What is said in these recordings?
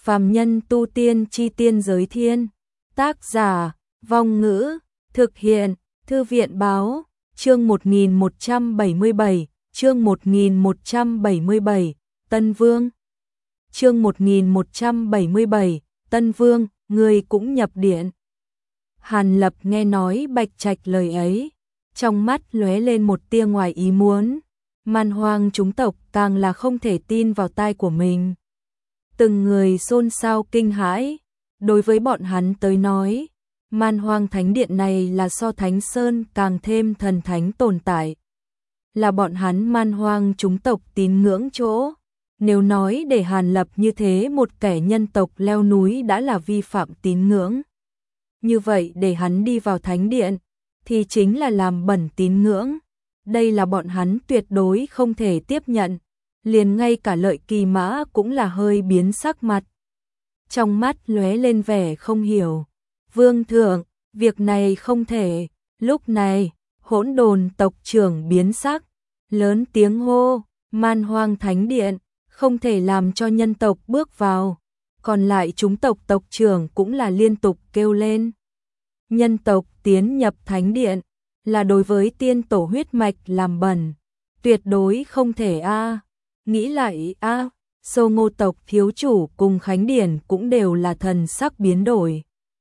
Phàm nhân tu tiên chi tiên giới thiên. Tác giả, Vong Ngữ, thực hiện, Thư viện báo, chương 1177, chương 1177, Tân Vương. Chương 1177, Tân Vương, người cũng nhập điện. Hàn Lập nghe nói Bạch Trạch lời ấy, trong mắt lóe lên một tia ngoài ý muốn. Man Hoang chúng tộc càng là không thể tin vào tai của mình. Từng người xôn xao kinh hãi, đối với bọn hắn tới nói, Man Hoang Thánh Điện này là so Thánh Sơn càng thêm thần thánh tồn tại. Là bọn hắn Man Hoang chúng tộc tín ngưỡng chỗ. Nếu nói để Hàn Lập như thế một kẻ nhân tộc leo núi đã là vi phạm tín ngưỡng. Như vậy để hắn đi vào Thánh Điện, thì chính là làm bẩn tín ngưỡng. Đây là bọn hắn tuyệt đối không thể tiếp nhận. Liền ngay cả Lợi Kỳ Mã cũng là hơi biến sắc mặt. Trong mắt lóe lên vẻ không hiểu. Vương thượng, việc này không thể. Lúc này, Hỗn Độn tộc trưởng biến sắc, lớn tiếng hô, Man Hoang Thánh Điện, không thể làm cho nhân tộc bước vào. Còn lại chúng tộc tộc trưởng cũng là liên tục kêu lên. Nhân tộc tiến nhập Thánh Điện, là đối với tiên tổ huyết mạch làm bẩn. Tuyệt đối không thể a. Nghĩ lại a, Sô Ngô tộc thiếu chủ cùng Khánh Điển cũng đều là thần sắc biến đổi.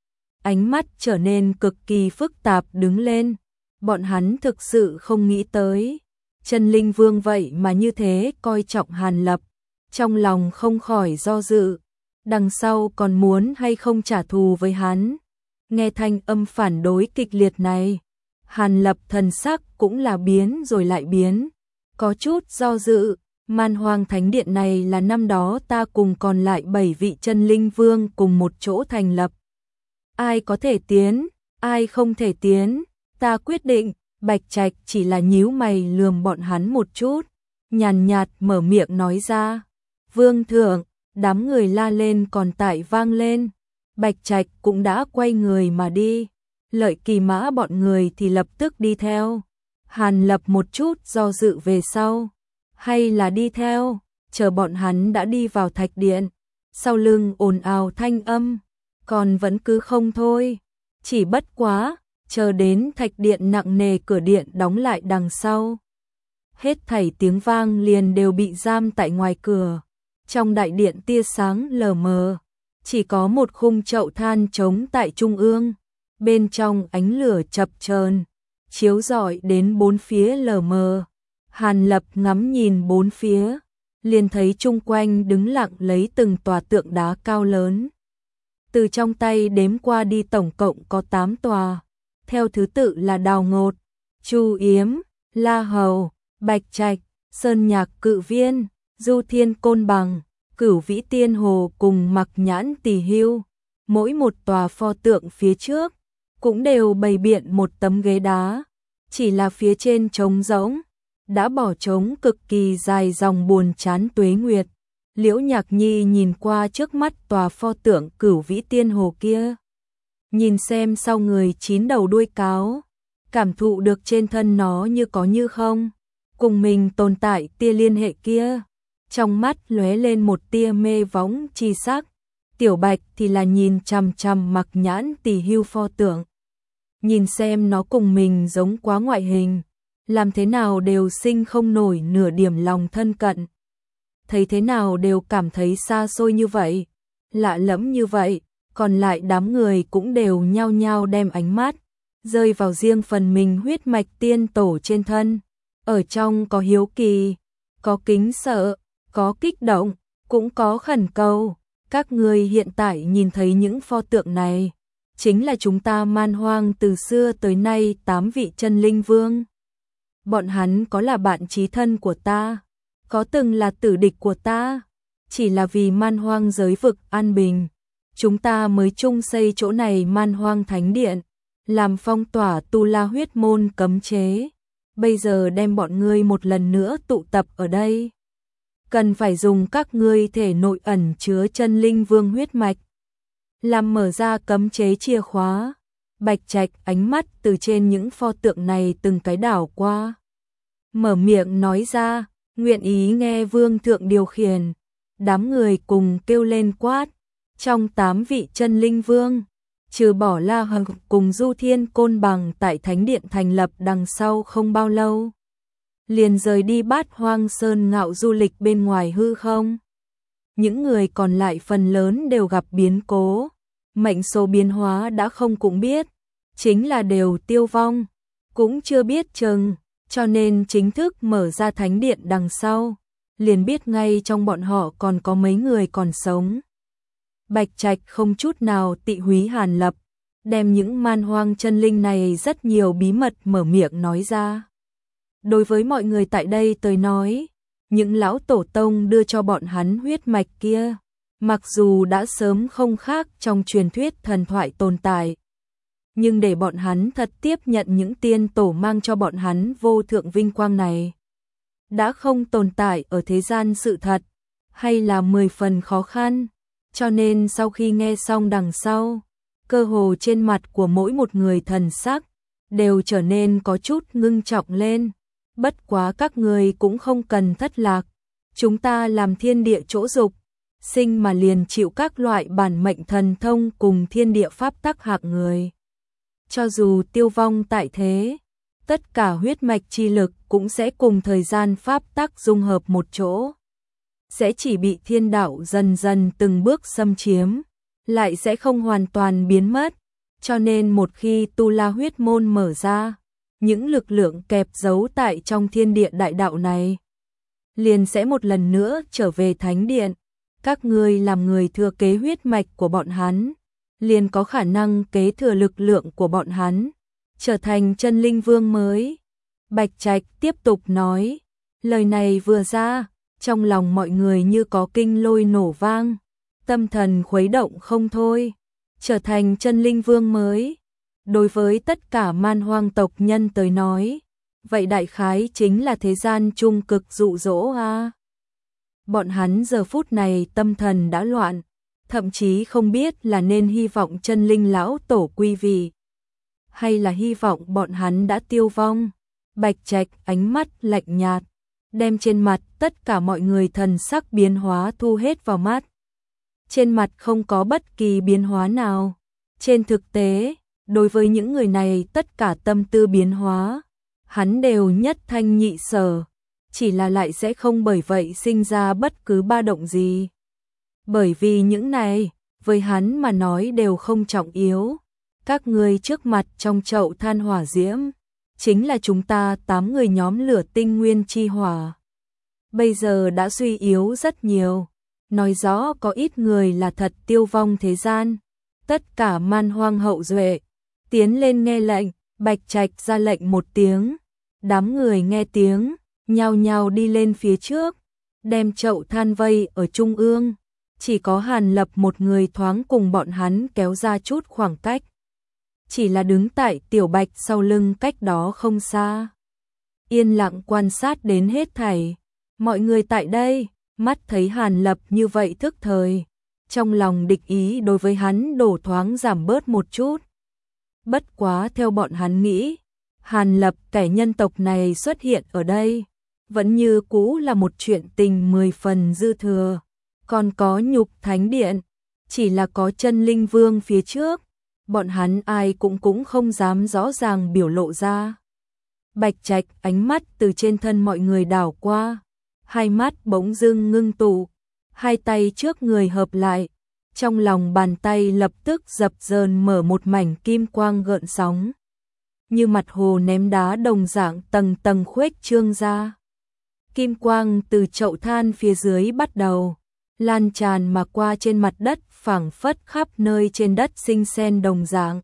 Ánh mắt trở nên cực kỳ phức tạp đứng lên. Bọn hắn thực sự không nghĩ tới. Chân Linh Vương vậy mà như thế coi trọng Hàn Lập. Trong lòng không khỏi do dự. Đằng sau còn muốn hay không trả thù với hắn. Nghe thanh âm phản đối kịch liệt này, Hàn Lập thần sắc cũng là biến rồi lại biến. Có chút do dự. Man Hoang Thánh Điện này là năm đó ta cùng còn lại 7 vị chân linh vương cùng một chỗ thành lập. Ai có thể tiến, ai không thể tiến, ta quyết định. Bạch Trạch chỉ là nhíu mày lườm bọn hắn một chút, nhàn nhạt mở miệng nói ra. Vương thượng, đám người la lên còn tại vang lên. Bạch Trạch cũng đã quay người mà đi. Lợi Kỳ Mã bọn người thì lập tức đi theo. Hàn Lập một chút do dự về sau. Hay là đi theo, chờ bọn hắn đã đi vào thạch điện. Sau lưng ồn ào thanh âm, còn vẫn cứ không thôi. Chỉ bất quá, chờ đến thạch điện nặng nề cửa điện đóng lại đằng sau. Hết thảy tiếng vang liền đều bị giam tại ngoài cửa. Trong đại điện tia sáng lờ mờ, chỉ có một khung chậu than trống tại trung ương. Bên trong ánh lửa chập chờn, chiếu rọi đến bốn phía lờ mờ. Hàn Lập ngắm nhìn bốn phía, liền thấy chung quanh đứng lặng lấy từng tòa tượng đá cao lớn. Từ trong tay đếm qua đi tổng cộng có 8 tòa, theo thứ tự là Đào Ngột, Chu Yếm, La Hầu, Bạch Trạch, Sơn Nhạc Cự Viên, Du Thiên Côn Bằng, Cửu Vĩ Tiên Hồ cùng Mặc Nhãn Tỳ Hưu. Mỗi một tòa pho tượng phía trước cũng đều bày biện một tấm ghế đá, chỉ là phía trên trống rỗng. Đã bỏ trống cực kỳ dài dòng buồn chán tuế nguyệt. Liễu Nhạc Nhi nhìn qua trước mắt tòa pho tượng Cửu Vĩ Tiên Hồ kia. Nhìn xem sau người 9 đầu đuôi cáo, cảm thụ được trên thân nó như có như không. Cùng mình tồn tại tia liên hệ kia. Trong mắt lóe lên một tia mê võng chi sắc. Tiểu Bạch thì là nhìn chằm chằm Mặc Nhãn Tỳ Hưu pho tượng. Nhìn xem nó cùng mình giống quá ngoại hình. Làm thế nào đều sinh không nổi nửa điểm lòng thân cận. Thấy thế nào đều cảm thấy xa xôi như vậy, lạ lẫm như vậy. Còn lại đám người cũng đều nhao nhao đem ánh mắt rơi vào riêng phần mình huyết mạch tiên tổ trên thân. Ở trong có hiếu kỳ, có kính sợ, có kích động, cũng có khẩn cầu. Các người hiện tại nhìn thấy những pho tượng này, chính là chúng ta Man Hoang từ xưa tới nay 8 vị chân linh vương. Bọn hắn có là bạn chí thân của ta, có từng là tử địch của ta. Chỉ là vì Man Hoang giới vực an bình, chúng ta mới chung xây chỗ này Man Hoang Thánh Điện, làm phong tỏa Tu La huyết môn cấm chế. Bây giờ đem bọn ngươi một lần nữa tụ tập ở đây. Cần phải dùng các ngươi thể nội ẩn chứa chân linh vương huyết mạch, làm mở ra cấm chế chìa khóa. Bạch Trạch ánh mắt từ trên những pho tượng này từng cái đảo qua. Mở miệng nói ra, nguyện ý nghe vương thượng điều khiển. Đám người cùng kêu lên quát, Trong 8 vị chân linh vương, trừ bỏ La Hằng cùng Du Thiên Côn Bằng tại Thánh Điện thành lập đằng sau không bao lâu, liền rời đi Bát Hoang Sơn ngạo du lịch bên ngoài hư không. Những người còn lại phần lớn đều gặp biến cố, mệnh số biến hóa đã không cũng biết, chính là đều tiêu vong, cũng chưa biết chừng, cho nên chính thức mở ra Thánh Điện đằng sau, liền biết ngay trong bọn họ còn có mấy người còn sống. Bạch Trạch không chút nào tị húy Hàn Lập, đem những man hoang chân linh này rất nhiều bí mật mở miệng nói ra. Đối với mọi người tại đây tới nói, những lão tổ tông đưa cho bọn hắn huyết mạch kia, mặc dù đã sớm không khác trong truyền thuyết thần thoại tồn tại, nhưng để bọn hắn thật tiếp nhận những tiên tổ mang cho bọn hắn vô thượng vinh quang này, đã không tồn tại ở thế gian sự thật, hay là 10 phần khó khăn. Cho nên sau khi nghe xong đằng sau, cơ hồ trên mặt của mỗi một người thần sắc đều trở nên có chút ngưng trọng lên. Bất quá các người cũng không cần thất lạc, chúng ta làm thiên địa chỗ dục, sinh mà liền chịu các loại bản mệnh thần thông cùng thiên địa pháp tắc hạng người. Cho dù tiêu vong tại thế, tất cả huyết mạch chi lực cũng sẽ cùng thời gian pháp tắc dung hợp một chỗ, sẽ chỉ bị thiên đạo dần dần từng bước xâm chiếm, lại sẽ không hoàn toàn biến mất. Cho nên một khi Tu La huyết môn mở ra, những lực lượng kẹp giấu tại trong thiên địa đại đạo này liền sẽ một lần nữa trở về Thánh Điện. Các ngươi làm người thừa kế huyết mạch của bọn hắn, liền có khả năng kế thừa lực lượng của bọn hắn, trở thành chân linh vương mới. Bạch Trạch tiếp tục nói, lời này vừa ra, trong lòng mọi người như có kinh lôi nổ vang, tâm thần khuấy động không thôi. Trở thành chân linh vương mới, đối với tất cả man hoang tộc nhân tới nói, vậy đại khái chính là thế gian trung cực dụ dỗ a. Bọn hắn giờ phút này tâm thần đã loạn, thậm chí không biết là nên hy vọng chân linh lão tổ quy vị, hay là hy vọng bọn hắn đã tiêu vong. Bạch Trạch ánh mắt lạnh nhạt, đem trên mặt tất cả mọi người thần sắc biến hóa thu hết vào mắt. Trên mặt không có bất kỳ biến hóa nào. Trên thực tế, đối với những người này tất cả tâm tư biến hóa, hắn đều nhất thanh nhị sở, chỉ là lại sẽ không bởi vậy sinh ra bất cứ ba động gì. Bởi vì những này, với hắn mà nói đều không trọng yếu. Các người trước mặt trong chậu than hỏa diễm, chính là chúng ta 8 người nhóm lửa tinh nguyên chi hỏa. Bây giờ đã suy yếu rất nhiều, nói rõ có ít người là thật tiêu vong thế gian. Tất cả man hoang hậu duệ tiến lên nghe lệnh. Bạch Trạch ra lệnh một tiếng, đám người nghe tiếng, nhao nhao đi lên phía trước, đem chậu than vây ở trung ương. Chỉ có Hàn Lập một người thoáng cùng bọn hắn kéo ra chút khoảng cách, chỉ là đứng tại Tiểu Bạch sau lưng cách đó không xa, yên lặng quan sát đến hết thảy. Mọi người tại đây mắt thấy Hàn Lập như vậy thức thời, trong lòng địch ý đối với hắn đổ thoáng giảm bớt một chút. Bất quá theo bọn hắn nghĩ, Hàn Lập kẻ nhân tộc này xuất hiện ở đây, vẫn như cũ là một chuyện tình 10 phần dư thừa. Còn có nhục Thánh Điện, chỉ là có chân linh vương phía trước, bọn hắn ai cũng không dám rõ ràng biểu lộ ra. Bạch Trạch ánh mắt từ trên thân mọi người đảo qua, hai mắt bỗng dưng ngưng tụ, hai tay trước người hợp lại, trong lòng bàn tay lập tức dập dờn mở một mảnh kim quang gợn sóng, như mặt hồ ném đá đồng dạng tầng tầng khuếch trương ra. Kim quang từ chậu than phía dưới bắt đầu lan tràn mà qua trên mặt đất, phảng phất khắp nơi trên đất sinh sen đồng dạng,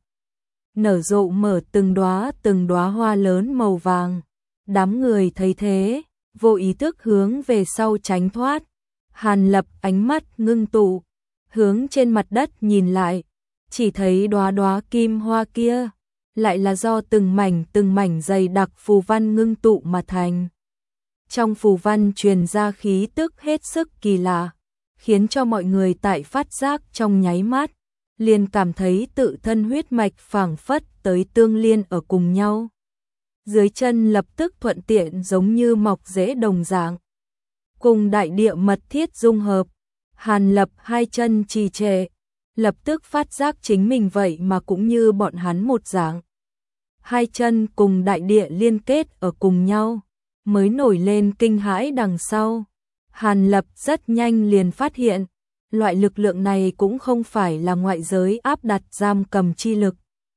nở rộ mở từng đóa hoa lớn màu vàng. Đám người thấy thế, vô ý thức hướng về sau tránh thoát. Hàn Lập ánh mắt ngưng tụ, hướng trên mặt đất nhìn lại, chỉ thấy đóa kim hoa kia lại là do từng mảnh dày đặc phù văn ngưng tụ mà thành. Trong phù văn truyền ra khí tức hết sức kỳ lạ, khiến cho mọi người tại phát giác trong nháy mắt, liền cảm thấy tự thân huyết mạch phảng phất tới tương liên ở cùng nhau. Dưới chân lập tức thuận tiện giống như mọc rễ đồng dạng, cùng đại địa mật thiết dung hợp. Hàn Lập hai chân trì trệ, lập tức phát giác chính mình vậy mà cũng như bọn hắn một dạng. Hai chân cùng đại địa liên kết ở cùng nhau, mới nổi lên kinh hãi đằng sau. Hàn Lập rất nhanh liền phát hiện, loại lực lượng này cũng không phải là ngoại giới áp đặt giam cầm chi lực,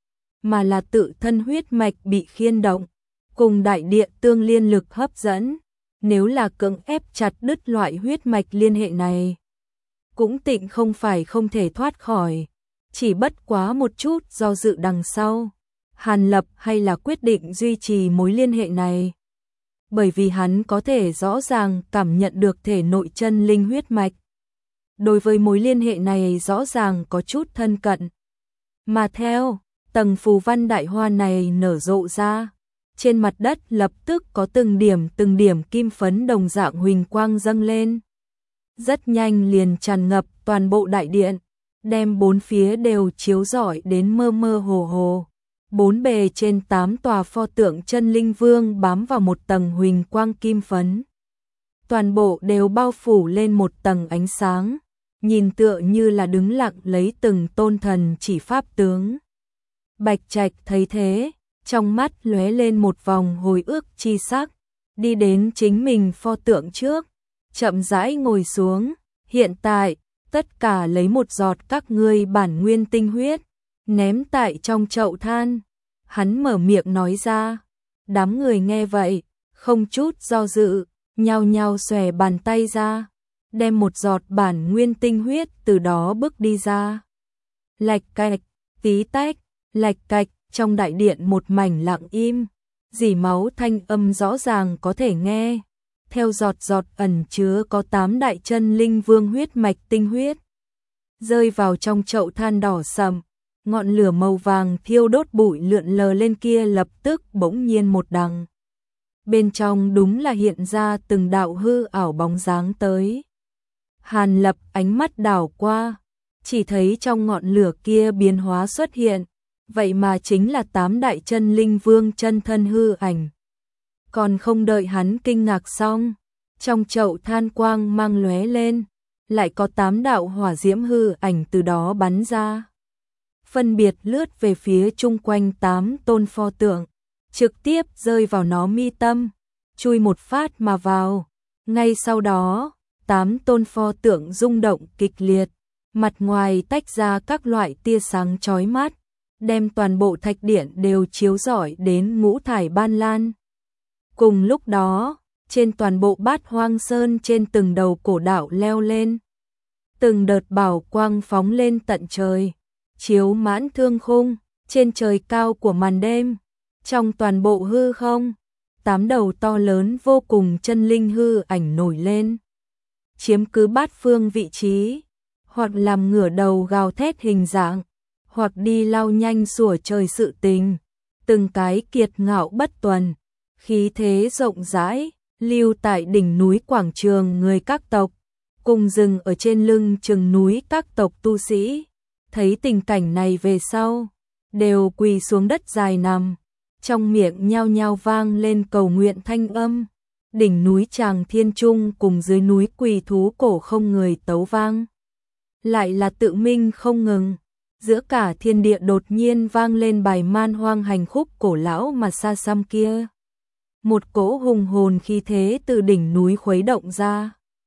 mà là tự thân huyết mạch bị khiên động, cùng đại địa tương liên lực hấp dẫn. Nếu là cưỡng ép chặt đứt loại huyết mạch liên hệ này, cũng tịnh không phải không thể thoát khỏi, chỉ bất quá một chút do dự đằng sau. Hàn Lập hay là quyết định duy trì mối liên hệ này, bởi vì hắn có thể rõ ràng cảm nhận được thể nội chân linh huyết mạch. Đối với mối liên hệ này rõ ràng có chút thân cận. Mà theo tầng phù văn đại hoa này nở rộ ra, trên mặt đất lập tức có từng điểm kim phấn đồng dạng huỳnh quang dâng lên. Rất nhanh liền tràn ngập toàn bộ đại điện, đem bốn phía đều chiếu rọi đến mơ mơ hồ hồ. Bốn bề trên 8 tòa pho tượng chân linh vương bám vào một tầng huỳnh quang kim phấn. Toàn bộ đều bao phủ lên một tầng ánh sáng, nhìn tựa như là đứng lặng lấy từng tôn thần chỉ pháp tướng. Bạch Trạch thấy thế, trong mắt lóe lên một vòng hồi ức chi sắc, đi đến chính mình pho tượng trước, chậm rãi ngồi xuống. Hiện tại, tất cả lấy một giọt các ngươi bản nguyên tinh huyết, ném tại trong chậu than. Hắn mở miệng nói ra. Đám người nghe vậy, không chút do dự, nhao nhao xòe bàn tay ra, đem một giọt bản nguyên tinh huyết từ đó bước đi ra. Lạch cạch, tí tách, lạch cạch, trong đại điện một mảnh lặng im, rỉ máu thanh âm rõ ràng có thể nghe. Theo giọt giọt ẩn chứa có 8 đại chân linh vương huyết mạch tinh huyết, rơi vào trong chậu than đỏ sầm, ngọn lửa màu vàng thiêu đốt bụi lượn lờ lên kia lập tức bỗng nhiên một đằng. Bên trong đúng là hiện ra từng đạo hư ảo bóng dáng tới. Hàn Lập ánh mắt đảo qua, chỉ thấy trong ngọn lửa kia biến hóa xuất hiện, vậy mà chính là 8 đại chân linh vương chân thân hư ảnh. Còn không đợi hắn kinh ngạc xong, trong chậu than quang mang lóe lên, lại có 8 đạo hỏa diễm hư ảnh từ đó bắn ra. Phân biệt lướt về phía chung quanh 8 tôn pho tượng, trực tiếp rơi vào nó mi tâm, chui một phát mà vào. Ngay sau đó, 8 tôn pho tượng rung động kịch liệt, mặt ngoài tách ra các loại tia sáng chói mắt, đem toàn bộ thạch điện đều chiếu rọi đến ngũ thải ban lan. Cùng lúc đó, trên toàn bộ Bát Hoang Sơn trên từng đầu cổ đạo leo lên, từng đợt bảo quang phóng lên tận trời, chiếu mãn thương khung, trên trời cao của màn đêm. Trong toàn bộ hư không, 8 đầu to lớn vô cùng chân linh hư ảnh nổi lên, chiếm cứ bát phương vị trí, hoặc làm ngửa đầu gào thét hình dạng, hoặc đi lao nhanh sủa trời sự tình, từng cái kiệt ngạo bất tuần, khí thế rộng rãi, lưu tại đỉnh núi quảng trường người các tộc, cùng dừng ở trên lưng chừng núi các tộc tu sĩ. Thấy tình cảnh này về sau, đều quỳ xuống đất dài nằm, trong miệng nhao nhao vang lên cầu nguyện thanh âm. Đỉnh núi Tràng Thiên Trung cùng dưới núi Quỳ Thú Cổ không người tấu vang, lại là tự minh không ngừng. Giữa cả thiên địa đột nhiên vang lên bài man hoang hành khúc cổ lão mà xa xăm kia. Một cỗ hùng hồn khí thế từ đỉnh núi khuấy động ra,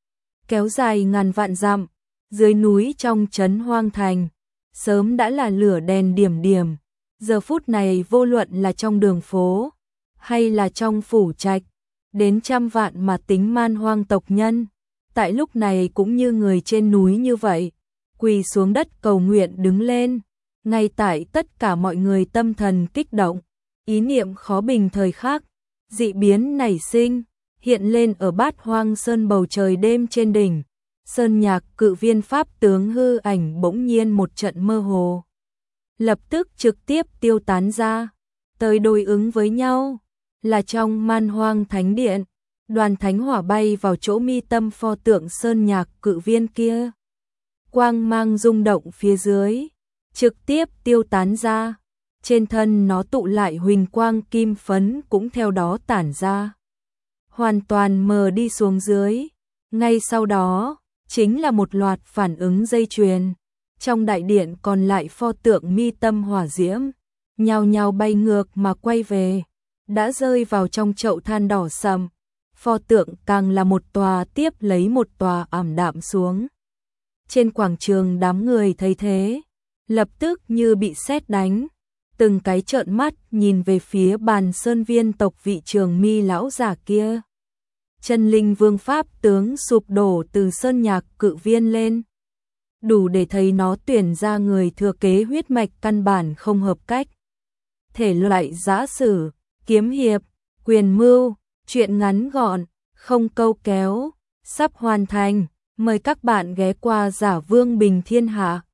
kéo dài ngàn vạn dặm. Dưới núi trong trấn Hoang Thành, sớm đã là lửa đèn điểm điểm. Giờ phút này vô luận là trong đường phố, hay là trong phủ trạch, đến trăm vạn mà tính man hoang tộc nhân, tại lúc này cũng như người trên núi như vậy, quỳ xuống đất cầu nguyện đứng lên. Ngay tại tất cả mọi người tâm thần kích động, ý niệm khó bình thời khắc, dị biến nảy sinh, hiện lên ở Bát Hoang Sơn bầu trời đêm trên đỉnh. Sơn Nhạc Cự Viên pháp tướng hư ảnh bỗng nhiên một trận mơ hồ, lập tức trực tiếp tiêu tán ra. Tới đối ứng với nhau là trong Man Hoang Thánh Điện, đoàn thánh hỏa bay vào chỗ mi tâm pho tượng Sơn Nhạc Cự Viên kia. Quang mang rung động phía dưới, trực tiếp tiêu tán ra. Trên thân nó tụ lại huỳnh quang kim phấn cũng theo đó tản ra, hoàn toàn mờ đi xuống dưới. Ngay sau đó, chính là một loạt phản ứng dây chuyền. Trong đại điện còn lại pho tượng mi tâm hỏa diễm, nhao nhao bay ngược mà quay về, đã rơi vào trong chậu than đỏ sậm. Pho tượng càng là một tòa tiếp lấy một tòa ảm đạm xuống. Trên quảng trường đám người thấy thế, lập tức như bị sét đánh, từng cái trợn mắt nhìn về phía Bàn Sơn Viên tộc vị Trường Mi lão giả kia. Chân linh vương pháp tướng sụp đổ từ sơn nhạc cự viên lên, đủ để thấy nó tuyển ra người thừa kế huyết mạch căn bản không hợp cách. Thể loại giã sử, kiếm hiệp, quyền mưu, truyện ngắn gọn, không câu kéo, sắp hoàn thành. Mời các bạn ghé qua Giả Vương Bình Thiên Hạ.